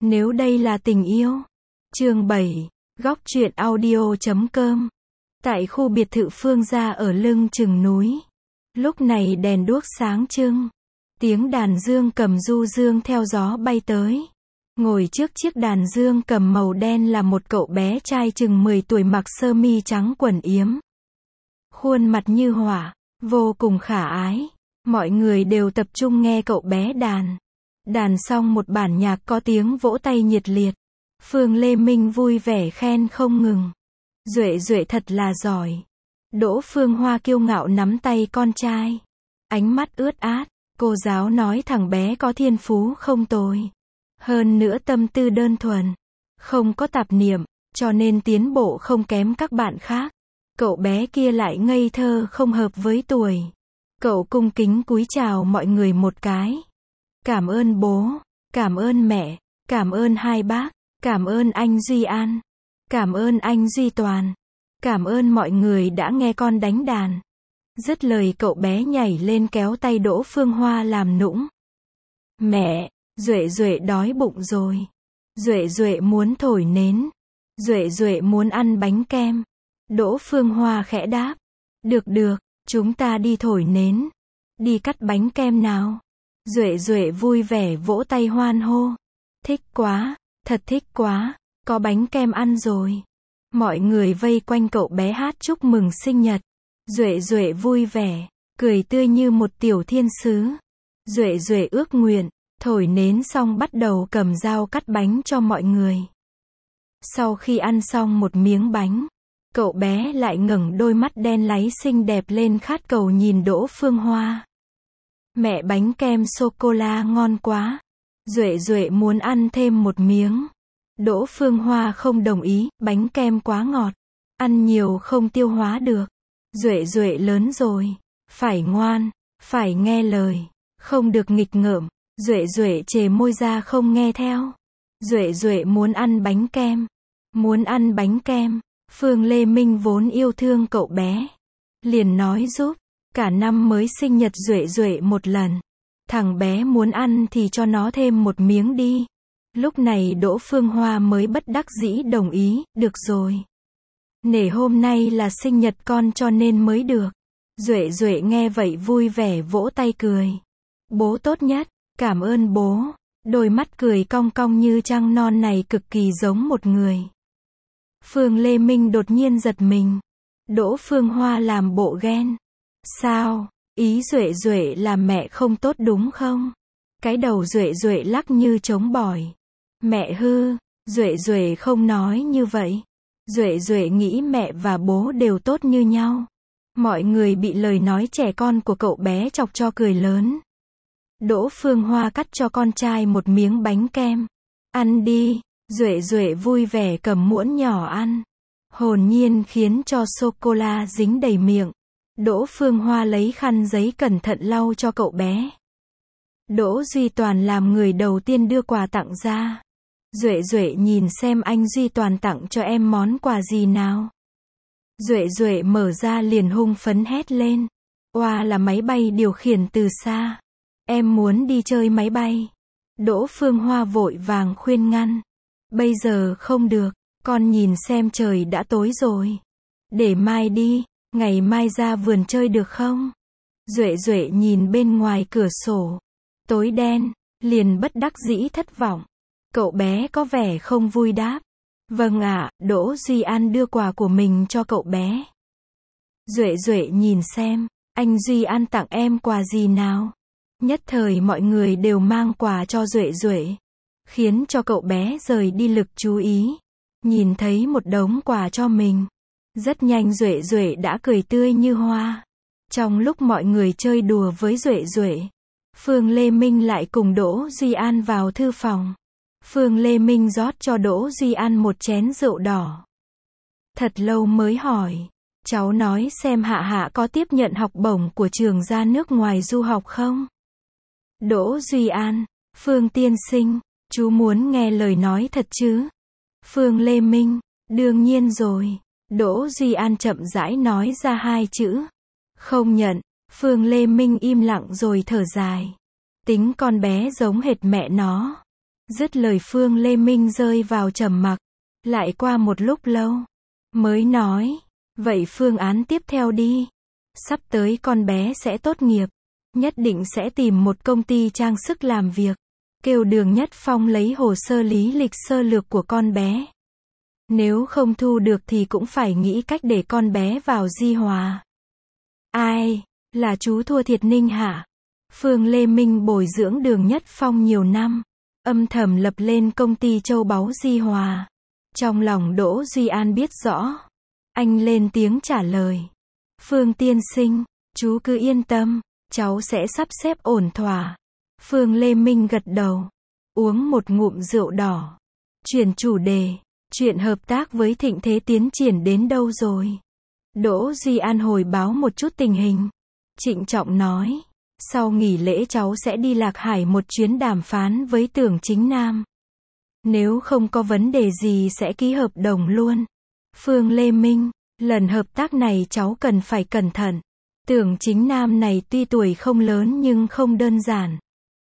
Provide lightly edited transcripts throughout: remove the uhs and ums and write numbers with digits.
Nếu đây là tình yêu. Chương 7. Góc truyện audio.com. Tại khu biệt thự Phương gia ở lưng chừng núi. Lúc này đèn đuốc sáng trưng. Tiếng đàn dương cầm du dương theo gió bay tới. Ngồi trước chiếc đàn dương cầm màu đen là một cậu bé trai chừng 10 tuổi mặc sơ mi trắng quần yếm. Khuôn mặt như hỏa, vô cùng khả ái. Mọi người đều tập trung nghe cậu bé đàn. Đàn xong một bản nhạc có tiếng vỗ tay nhiệt liệt. Phương Lê Minh vui vẻ khen không ngừng. Duệ Duệ thật là giỏi. Đỗ Phương Hoa kiêu ngạo nắm tay con trai. Ánh mắt ướt át, cô giáo nói thằng bé có thiên phú không tồi. Hơn nữa tâm tư đơn thuần, không có tạp niệm, cho nên tiến bộ không kém các bạn khác. Cậu bé kia lại ngây thơ không hợp với tuổi. Cậu cung kính cúi chào mọi người một cái. Cảm ơn bố, cảm ơn mẹ, cảm ơn hai bác, cảm ơn anh Duy An, cảm ơn anh Duy Toàn, cảm ơn mọi người đã nghe con đánh đàn. Dứt lời cậu bé nhảy lên kéo tay Đỗ Phương Hoa làm nũng. Mẹ, Duệ Duệ đói bụng rồi. Duệ Duệ muốn thổi nến. Duệ Duệ muốn ăn bánh kem. Đỗ Phương Hoa khẽ đáp. Được được, chúng ta đi thổi nến. Đi cắt bánh kem nào. Duệ Duệ vui vẻ vỗ tay hoan hô. Thích quá, thật thích quá, có bánh kem ăn rồi. Mọi người vây quanh cậu bé hát chúc mừng sinh nhật. Duệ Duệ vui vẻ, cười tươi như một tiểu thiên sứ. Duệ Duệ ước nguyện, thổi nến xong bắt đầu cầm dao cắt bánh cho mọi người. Sau khi ăn xong một miếng bánh, cậu bé lại ngẩng đôi mắt đen láy xinh đẹp lên khát cầu nhìn Đỗ Phương Hoa. Mẹ bánh kem sô-cô-la ngon quá. Duệ Duệ muốn ăn thêm một miếng. Đỗ Phương Hoa không đồng ý, bánh kem quá ngọt. Ăn nhiều không tiêu hóa được. Duệ Duệ lớn rồi. Phải ngoan, phải nghe lời. Không được nghịch ngợm. Duệ Duệ chề môi ra không nghe theo. Duệ Duệ muốn ăn bánh kem. Muốn ăn bánh kem. Phương Lê Minh vốn yêu thương cậu bé. Liền nói giúp. Cả năm mới sinh nhật Duệ Duệ một lần. Thằng bé muốn ăn thì cho nó thêm một miếng đi. Lúc này Đỗ Phương Hoa mới bất đắc dĩ đồng ý, được rồi. Nể hôm nay là sinh nhật con cho nên mới được. Duệ Duệ nghe vậy vui vẻ vỗ tay cười. Bố tốt nhất, cảm ơn bố. Đôi mắt cười cong cong như trăng non này cực kỳ giống một người. Phương Lê Minh đột nhiên giật mình. Đỗ Phương Hoa làm bộ ghen. Sao? Ý Duệ Duệ là mẹ không tốt đúng không? Cái đầu Duệ Duệ lắc như trống bỏi. Mẹ hư, Duệ Duệ không nói như vậy. Duệ Duệ nghĩ mẹ và bố đều tốt như nhau. Mọi người bị lời nói trẻ con của cậu bé chọc cho cười lớn. Đỗ Phương Hoa cắt cho con trai một miếng bánh kem. Ăn đi. Duệ Duệ vui vẻ cầm muỗng nhỏ ăn. Hồn nhiên khiến cho sô-cô-la dính đầy miệng. Đỗ Phương Hoa lấy khăn giấy cẩn thận lau cho cậu bé. Đỗ Duy Toàn làm người đầu tiên đưa quà tặng ra. Duệ Duệ nhìn xem anh Duy Toàn tặng cho em món quà gì nào. Duệ Duệ mở ra liền hung phấn hét lên. Oa là máy bay điều khiển từ xa. Em muốn đi chơi máy bay. Đỗ Phương Hoa vội vàng khuyên ngăn. Bây giờ không được, con nhìn xem trời đã tối rồi. Để mai đi. Ngày mai ra vườn chơi được không? Duệ Duệ nhìn bên ngoài cửa sổ. Tối đen, liền bất đắc dĩ thất vọng. Cậu bé có vẻ không vui đáp. Vâng ạ, Đỗ Duy An đưa quà của mình cho cậu bé. Duệ Duệ nhìn xem, anh Duy An tặng em quà gì nào? Nhất thời mọi người đều mang quà cho Duệ Duệ. Khiến cho cậu bé rời đi lực chú ý. Nhìn thấy một đống quà cho mình. Rất nhanh Duệ Duệ đã cười tươi như hoa. Trong lúc mọi người chơi đùa với Duệ Duệ, Phương Lê Minh lại cùng Đỗ Duy An vào thư phòng. Phương Lê Minh rót cho Đỗ Duy An một chén rượu đỏ. Thật lâu mới hỏi, cháu nói xem Hạ Hạ có tiếp nhận học bổng của trường ra nước ngoài du học không? Đỗ Duy An, Phương tiên sinh, chú muốn nghe lời nói thật chứ? Phương Lê Minh, đương nhiên rồi. Đỗ Duy An chậm rãi nói ra hai chữ. Không nhận. Phương Lê Minh im lặng rồi thở dài. Tính con bé giống hệt mẹ nó. Dứt lời Phương Lê Minh rơi vào trầm mặc. Lại qua một lúc lâu, mới nói, vậy phương án tiếp theo đi. Sắp tới con bé sẽ tốt nghiệp, nhất định sẽ tìm một công ty trang sức làm việc. Kêu Đường Nhất Phong lấy hồ sơ lý lịch sơ lược của con bé. Nếu không thu được thì cũng phải nghĩ cách để con bé vào Di Hòa. Ai, là chú thua thiệt Ninh hả? Phương Lê Minh bồi dưỡng Đường Nhất Phong nhiều năm, âm thầm lập lên công ty châu báu Di Hòa. Trong lòng Đỗ Duy An biết rõ. Anh lên tiếng trả lời. Phương tiên sinh, chú cứ yên tâm, cháu sẽ sắp xếp ổn thỏa. Phương Lê Minh gật đầu, uống một ngụm rượu đỏ. Chuyển chủ đề, chuyện hợp tác với Thịnh Thế tiến triển đến đâu rồi? Đỗ Duy An hồi báo một chút tình hình. Trịnh trọng nói, sau nghỉ lễ cháu sẽ đi Lạc Hải một chuyến đàm phán với Tưởng Chính Nam. Nếu không có vấn đề gì sẽ ký hợp đồng luôn. Phương Lê Minh, lần hợp tác này cháu cần phải cẩn thận. Tưởng Chính Nam này tuy tuổi không lớn nhưng không đơn giản.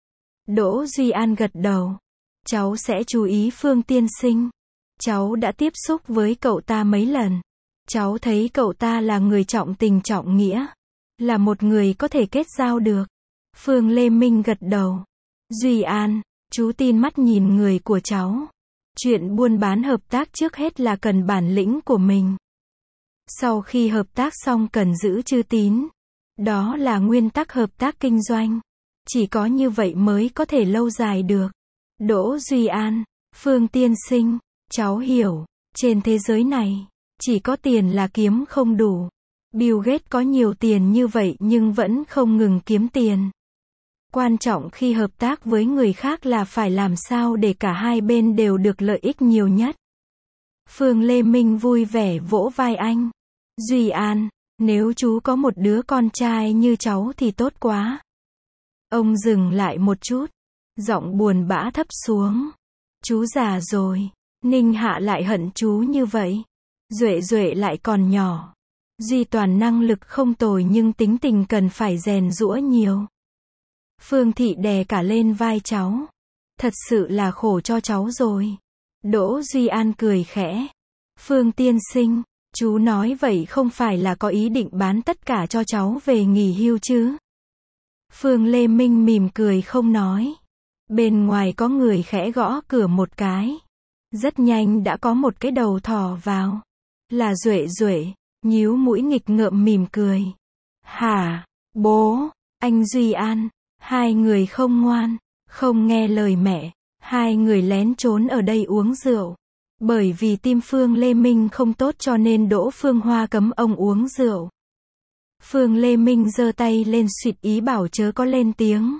Đỗ Duy An gật đầu. Cháu sẽ chú ý Phương tiên sinh. Cháu đã tiếp xúc với cậu ta mấy lần. Cháu thấy cậu ta là người trọng tình trọng nghĩa. Là một người có thể kết giao được. Phương Lê Minh gật đầu. Duy An, chú tin mắt nhìn người của cháu. Chuyện buôn bán hợp tác trước hết là cần bản lĩnh của mình. Sau khi hợp tác xong cần giữ chữ tín. Đó là nguyên tắc hợp tác kinh doanh. Chỉ có như vậy mới có thể lâu dài được. Đỗ Duy An, Phương tiên sinh, cháu hiểu, trên thế giới này, chỉ có tiền là kiếm không đủ. Bill Gates có nhiều tiền như vậy nhưng vẫn không ngừng kiếm tiền. Quan trọng khi hợp tác với người khác là phải làm sao để cả hai bên đều được lợi ích nhiều nhất. Phương Lê Minh vui vẻ vỗ vai anh. Duy An, nếu chú có một đứa con trai như cháu thì tốt quá. Ông dừng lại một chút, giọng buồn bã thấp xuống. Chú già rồi, Ninh Hạ lại hận chú như vậy. Duệ Duệ lại còn nhỏ. Duy Toàn năng lực không tồi nhưng tính tình cần phải rèn giũa nhiều. Phương Thị đè cả lên vai cháu. Thật sự là khổ cho cháu rồi. Đỗ Duy An cười khẽ. Phương tiên sinh, chú nói vậy không phải là có ý định bán tất cả cho cháu về nghỉ hưu chứ? Phương Lê Minh mỉm cười không nói. Bên ngoài có người khẽ gõ cửa một cái. Rất nhanh đã có một cái đầu thò vào. Là Duệ Duệ, nhíu mũi nghịch ngợm mỉm cười. Hả, bố, anh Duy An, hai người không ngoan, không nghe lời mẹ, hai người lén trốn ở đây uống rượu. Bởi vì tim Phương Lê Minh không tốt cho nên Đỗ Phương Hoa cấm ông uống rượu. Phương Lê Minh giơ tay lên suýt ý bảo chớ có lên tiếng.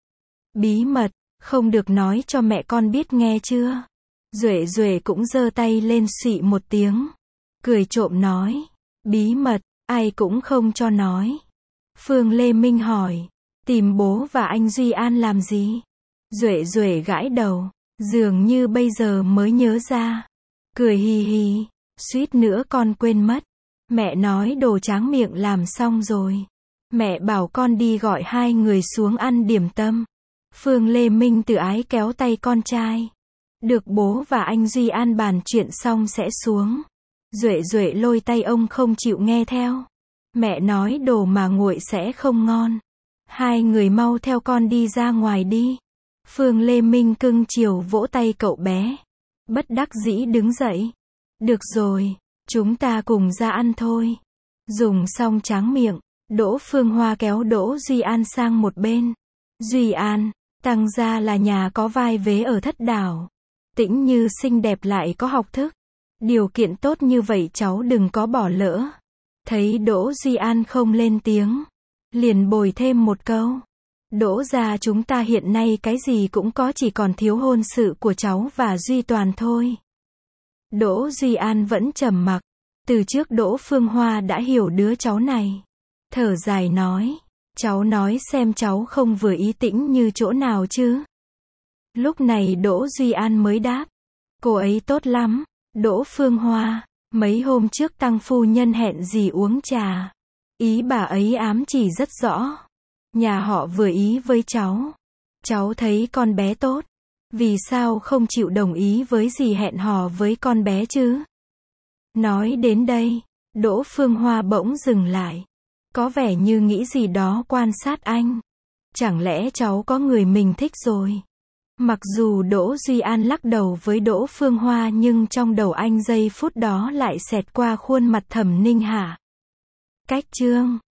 Bí mật, không được nói cho mẹ con biết nghe chưa? Duệ Duệ cũng giơ tay lên xị một tiếng. Cười trộm nói. Bí mật, ai cũng không cho nói. Phương Lê Minh hỏi. Tìm bố và anh Duy An làm gì? Duệ Duệ gãi đầu. Dường như bây giờ mới nhớ ra. Cười hì hì. Suýt nữa con quên mất. Mẹ nói đồ tráng miệng làm xong rồi. Mẹ bảo con đi gọi hai người xuống ăn điểm tâm. Phương Lê Minh tự ái kéo tay con trai. Được bố và anh Duy An bàn chuyện xong sẽ xuống. Duệ Duệ lôi tay ông không chịu nghe theo. Mẹ nói đồ mà nguội sẽ không ngon. Hai người mau theo con đi ra ngoài đi. Phương Lê Minh cưng chiều vỗ tay cậu bé. Bất đắc dĩ đứng dậy. Được rồi, chúng ta cùng ra ăn thôi. Dùng xong tráng miệng, Đỗ Phương Hoa kéo Đỗ Duy An sang một bên. Duy An, Tăng gia là nhà có vai vế ở Thất Đảo. Tĩnh Như xinh đẹp lại có học thức. Điều kiện tốt như vậy cháu đừng có bỏ lỡ. Thấy Đỗ Duy An không lên tiếng, liền bồi thêm một câu. Đỗ gia chúng ta hiện nay cái gì cũng có, chỉ còn thiếu hôn sự của cháu và Duy Toàn thôi. Đỗ Duy An vẫn trầm mặc. Từ trước Đỗ Phương Hoa đã hiểu đứa cháu này. Thở dài nói. Cháu nói xem cháu không vừa ý Tĩnh Như chỗ nào chứ? Lúc này Đỗ Duy An mới đáp. Cô ấy tốt lắm. Đỗ Phương Hoa, mấy hôm trước Tăng phu nhân hẹn dì uống trà. Ý bà ấy ám chỉ rất rõ. Nhà họ vừa ý với cháu. Cháu thấy con bé tốt. Vì sao không chịu đồng ý với dì hẹn hò với con bé chứ? Nói đến đây, Đỗ Phương Hoa bỗng dừng lại. Có vẻ như nghĩ gì đó quan sát anh. Chẳng lẽ cháu có người mình thích rồi? Mặc dù Đỗ Duy An lắc đầu với Đỗ Phương Hoa nhưng trong đầu anh giây phút đó lại xẹt qua khuôn mặt Thẩm Ninh Hà. Cách chương